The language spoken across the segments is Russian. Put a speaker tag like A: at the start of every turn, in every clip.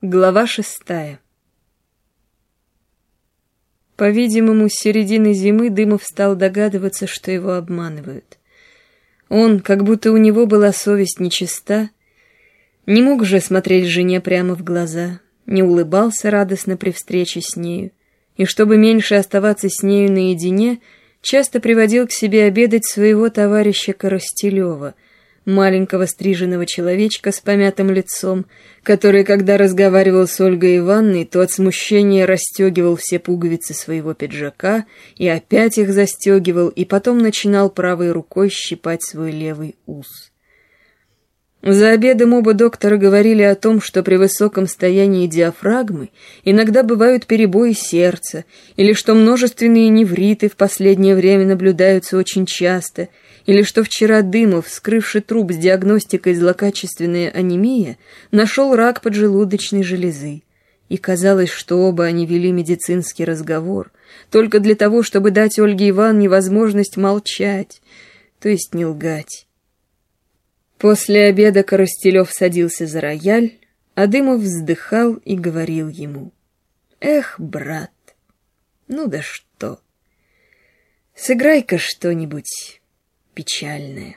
A: Глава 6. По-видимому, с середины зимы Дымов стал догадываться, что его обманывают. Он, как будто у него была совесть нечиста, не мог же смотреть жене прямо в глаза, не улыбался радостно при встрече с нею, и чтобы меньше оставаться с нею наедине, часто приводил к себе обедать своего товарища Коростелева, маленького стриженного человечка с помятым лицом, который, когда разговаривал с Ольгой Ивановной, то от смущения расстегивал все пуговицы своего пиджака и опять их застегивал, и потом начинал правой рукой щипать свой левый ус. За обедом оба доктора говорили о том, что при высоком стоянии диафрагмы иногда бывают перебои сердца, или что множественные невриты в последнее время наблюдаются очень часто, или что вчера Дымов, вскрывший труп с диагностикой злокачественная анемия, нашел рак поджелудочной железы. И казалось, что оба они вели медицинский разговор, только для того, чтобы дать Ольге Ивановне возможность молчать, то есть не лгать. После обеда Коростелев садился за рояль, а Дымов вздыхал и говорил ему: «Эх, брат, ну да что, сыграй-ка что-нибудь печальное».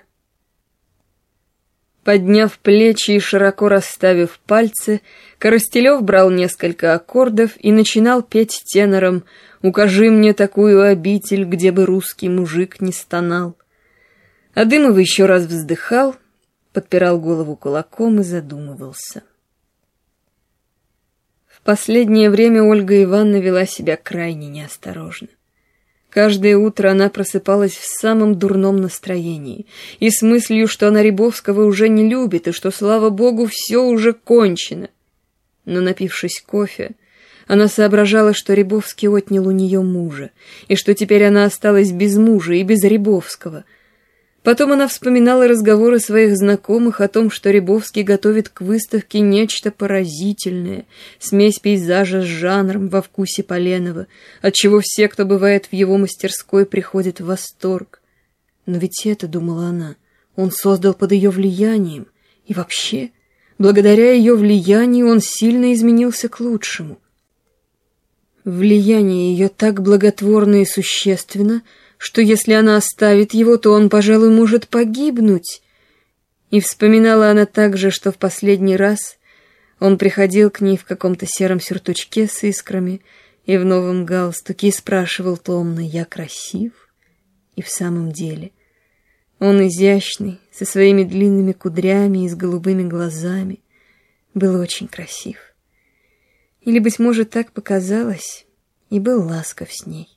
A: Подняв плечи и широко расставив пальцы, Коростелев брал несколько аккордов и начинал петь тенором: «Укажи мне такую обитель, где бы русский мужик не стонал». А Дымов еще раз вздыхал, подпирал голову кулаком и задумывался. В последнее время Ольга Ивановна вела себя крайне неосторожно. Каждое утро она просыпалась в самом дурном настроении и с мыслью, что она Рябовского уже не любит и что, слава богу, все уже кончено. Но, напившись кофе, она соображала, что Рябовский отнял у нее мужа, и что теперь она осталась без мужа и без Рябовского. Потом она вспоминала разговоры своих знакомых о том, что Рябовский готовит к выставке нечто поразительное, смесь пейзажа с жанром во вкусе Поленова, отчего все, кто бывает в его мастерской, приходят в восторг. Но ведь это, думала она, он создал под ее влиянием, и вообще, благодаря ее влиянию он сильно изменился к лучшему. Влияние ее так благотворно и существенно, что если она оставит его, то он, пожалуй, может погибнуть. И вспоминала она также, что в последний раз он приходил к ней в каком-то сером сюртучке с искрами и в новом галстуке и спрашивал томно: «Я красив?» И в самом деле он изящный, со своими длинными кудрями и с голубыми глазами, был очень красив. Или, быть может, так показалось, и был ласков с ней.